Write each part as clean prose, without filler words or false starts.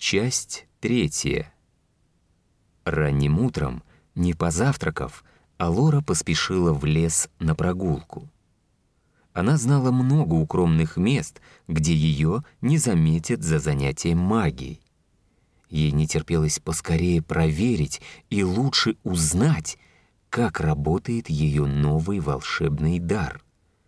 Часть 3. Ранним утром, не позавтракав, Алора поспешила в лес на прогулку. Она знала много укромных мест, где ее не заметят за занятием магией. Ей не терпелось поскорее проверить и лучше узнать, как работает ее новый волшебный дар.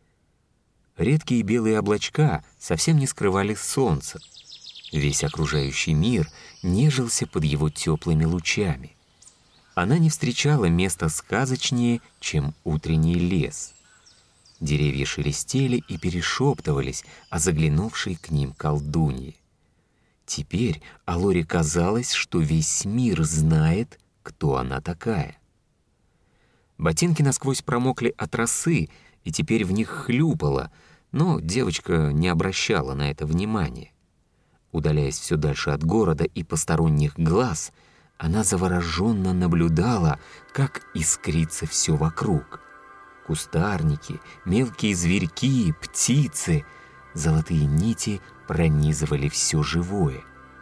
Редкие белые облачка совсем не скрывали солнца. Весь окружающий мир нежился под его теплыми лучами. Она не встречала места сказочнее, чем утренний лес. Деревья шелестели и перешептывались о заглянувшей к ним колдунье. Теперь Алоре казалось, что весь мир знает, кто она такая. Ботинки насквозь промокли от росы, и теперь в них хлюпало, но девочка не обращала на это внимания. Удаляясь все дальше от города и посторонних глаз, она завороженно наблюдала, как искрится все вокруг. Кустарники, мелкие зверьки, птицы, золотые нити пронизывали все живое.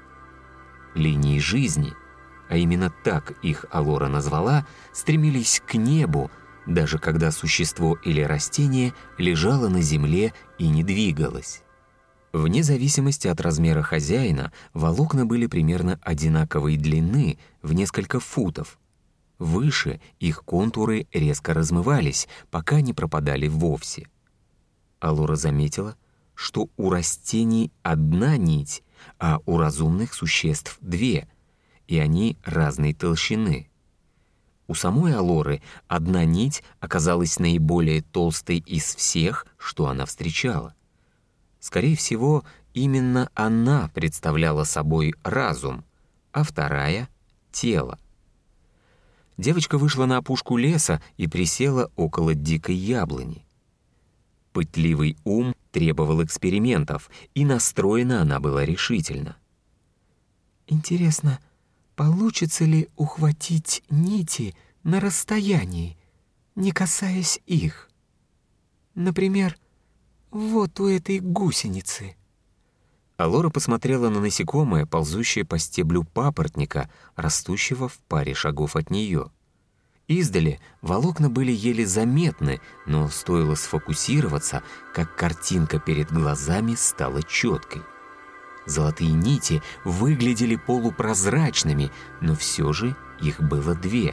Линии жизни, а именно так их Алора назвала, стремились к небу, даже когда существо или растение лежало на земле и не двигалось. Вне зависимости от размера хозяина, волокна были примерно одинаковой длины в несколько футов. Выше их контуры резко размывались, пока не пропадали вовсе. Алора заметила, что у растений одна нить, а у разумных существ две, и они разной толщины. У самой Алоры одна нить оказалась наиболее толстой из всех, что она встречала. Скорее всего, именно она представляла собой разум, а вторая — тело. Девочка вышла на опушку леса и присела около дикой яблони. Пытливый ум требовал экспериментов, и настроена она была решительно. «Интересно, получится ли ухватить нити на расстоянии, не касаясь их? Например, вот у этой гусеницы». Алора посмотрела на насекомое, ползущее по стеблю папоротника, растущего в паре шагов от нее. Издали волокна были еле заметны, но стоило сфокусироваться, как картинка перед глазами стала четкой. Золотые нити выглядели полупрозрачными, но все же их было две.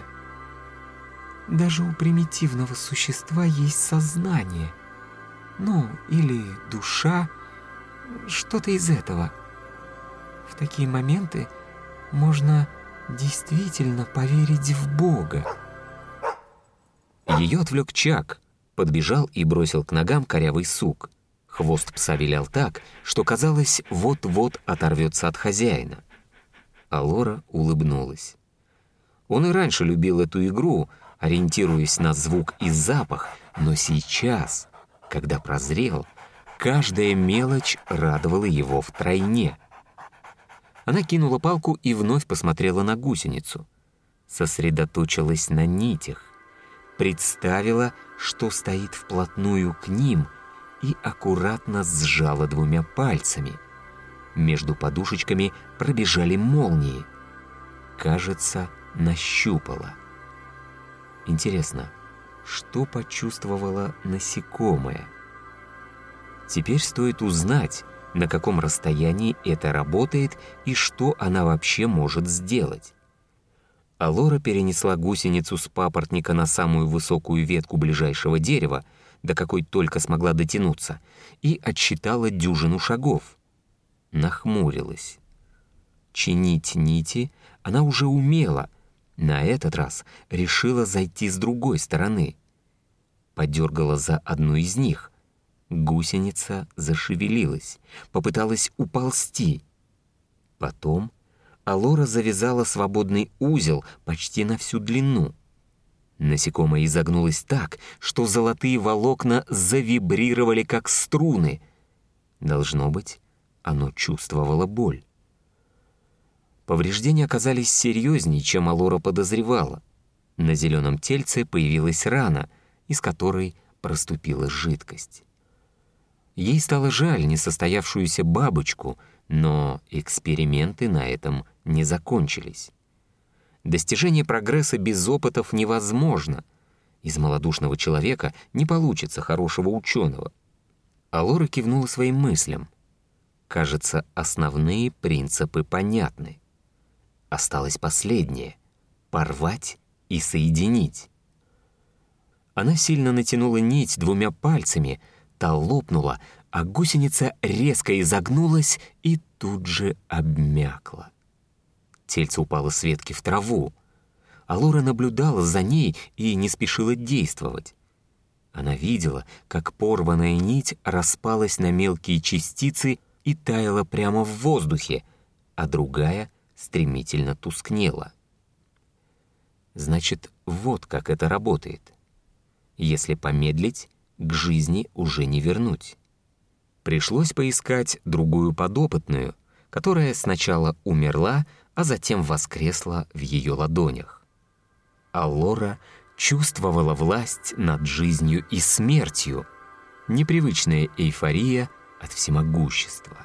«Даже у примитивного существа есть сознание. Ну, или душа, что-то из этого. В такие моменты можно действительно поверить в Бога». Ее отвлек Чак, подбежал и бросил к ногам корявый сук. Хвост пса вилял так, что казалось, вот-вот оторвется от хозяина. Алора улыбнулась. Он и раньше любил эту игру, ориентируясь на звук и запах, но сейчас, когда прозрел, каждая мелочь радовала его втройне. Она кинула палку и вновь посмотрела на гусеницу. Сосредоточилась на нитях. Представила, что стоит вплотную к ним, и аккуратно сжала двумя пальцами. Между подушечками пробежали молнии. Кажется, нащупала. Интересно, что почувствовало насекомое? Теперь стоит узнать, на каком расстоянии это работает и что она вообще может сделать. Алора перенесла гусеницу с папоротника на самую высокую ветку ближайшего дерева, до какой только смогла дотянуться, и отсчитала дюжину шагов. Нахмурилась. Чинить нити она уже умела. На этот раз решила зайти с другой стороны. Подергала за одну из них. Гусеница зашевелилась, попыталась уползти. Потом Алора завязала свободный узел почти на всю длину. Насекомое изогнулось так, что золотые волокна завибрировали, как струны. Должно быть, оно чувствовало боль. Повреждения оказались серьезнее, чем Алора подозревала. На зеленом тельце появилась рана, из которой проступила жидкость. Ей стало жаль несостоявшуюся бабочку, Но эксперименты на этом не закончились. Достижение прогресса без опытов невозможно. Из малодушного человека не получится хорошего ученого. Алора кивнула своим мыслям. Кажется, основные принципы понятны. Осталось последнее — порвать и соединить. Она сильно натянула нить 2 пальцами, та лопнула, а гусеница резко изогнулась и тут же обмякла. Тельце упало с ветки в траву. Алора наблюдала за ней и не спешила действовать. Она видела, как порванная нить распалась на мелкие частицы и таяла прямо в воздухе, а другая стремительно тускнела. Значит, вот как это работает. Если помедлить, к жизни уже не вернуть. Пришлось поискать другую подопытную, которая сначала умерла, а затем воскресла в ее ладонях. Алора чувствовала власть над жизнью и смертью, непривычная эйфория от всемогущества.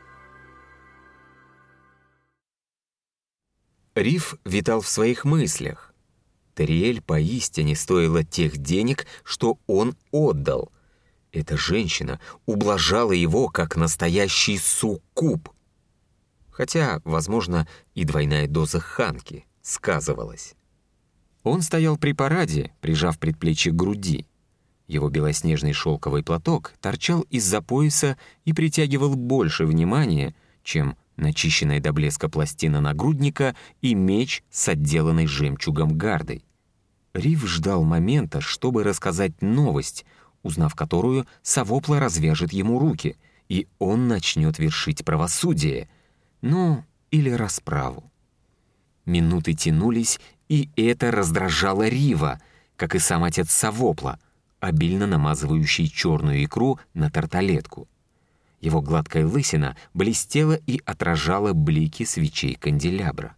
Риф витал в своих мыслях. Тариэль поистине стоила тех денег, что он отдал. Эта женщина ублажала его, как настоящий суккуб. Хотя, возможно, и двойная доза ханки сказывалась. Он стоял при параде, прижав предплечье к груди. Его белоснежный шелковый платок торчал из-за пояса и притягивал больше внимания, чем начищенная до блеска пластина нагрудника и меч с отделанной жемчугом гардой. Риф ждал момента, чтобы рассказать новость, узнав которую, Савопла развяжет ему руки, и он начнет вершить правосудие, ну, или расправу. Минуты тянулись, и это раздражало Рива, как и сам отец Савопла, обильно намазывающий черную икру на тарталетку. Его гладкая лысина блестела и отражала блики свечей канделябра.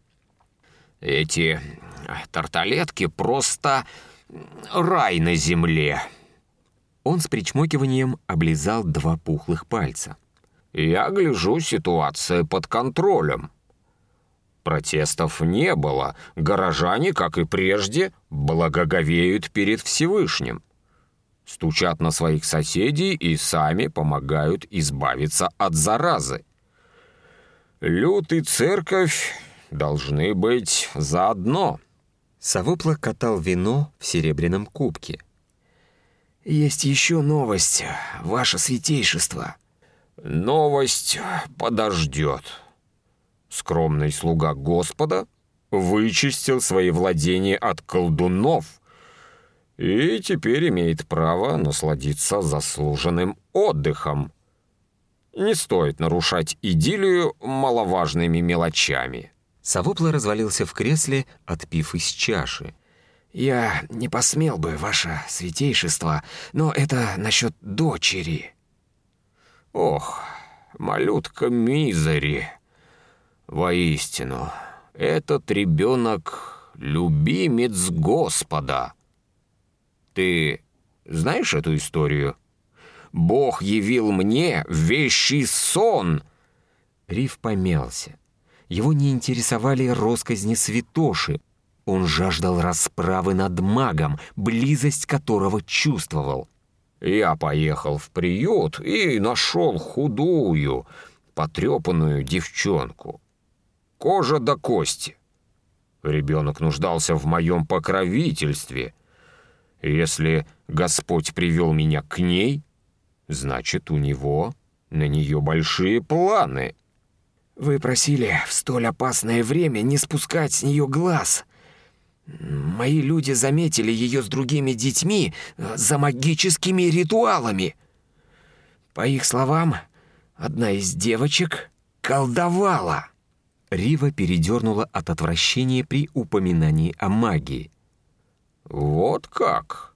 «Эти тарталетки просто рай на земле!» Он с причмокиванием облизал 2 пухлых пальца. «Я гляжу, ситуация под контролем. Протестов не было. Горожане, как и прежде, благоговеют перед Всевышним. Стучат на своих соседей и сами помогают избавиться от заразы. Люд и церковь должны быть заодно». Савопла катал вино в серебряном кубке. «Есть еще новость, ваше святейшество». «Новость подождет. Скромный слуга Господа вычистил свои владения от колдунов и теперь имеет право насладиться заслуженным отдыхом. Не стоит нарушать идиллию маловажными мелочами». Савопла развалился в кресле, отпив из чаши. «Я не посмел бы, ваше святейшество, но это насчет дочери». «Ох, малютка Мизери, воистину, этот ребенок — любимец Господа. Ты знаешь эту историю? Бог явил мне вещий сон». Риф помялся. Его не интересовали росказни святоши. Он жаждал расправы над магом, близость которого чувствовал. «Я поехал в приют и нашел худую, потрепанную девчонку. Кожа до кости. Ребенок нуждался в моем покровительстве. Если Господь привел меня к ней, значит, у него на нее большие планы». «Вы просили в столь опасное время не спускать с нее глаз. Мои люди заметили ее с другими детьми за магическими ритуалами. По их словам, одна из девочек колдовала». Рива передернула от отвращения при упоминании о магии. «Вот как?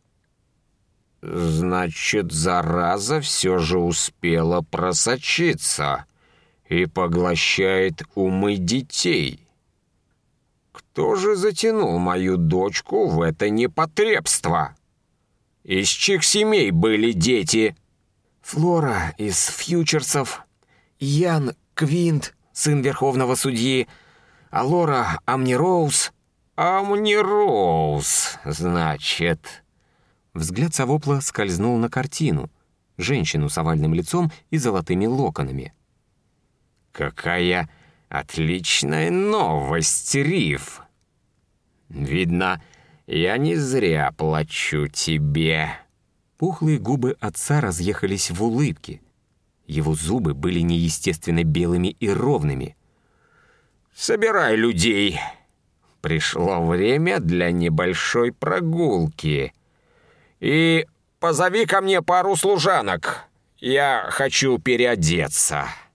Значит, зараза все же успела просочиться и поглощает умы детей. Кто же затянул мою дочку в это непотребство? Из чьих семей были дети?» «Флора из фьючерсов, Ян Квинт, сын верховного судьи, а Лора Амни Роуз. Амни Роуз, значит. Взгляд Совопла скользнул на картину, женщину с овальным лицом и золотыми локонами. Какая отличная новость, Риф. Видно, я не зря плачу тебе. Пухлые губы отца разъехались в улыбке. Его зубы были неестественно белыми и ровными. Собирай людей. Пришло время для небольшой прогулки. И позови ко мне пару служанок. Я хочу переодеться.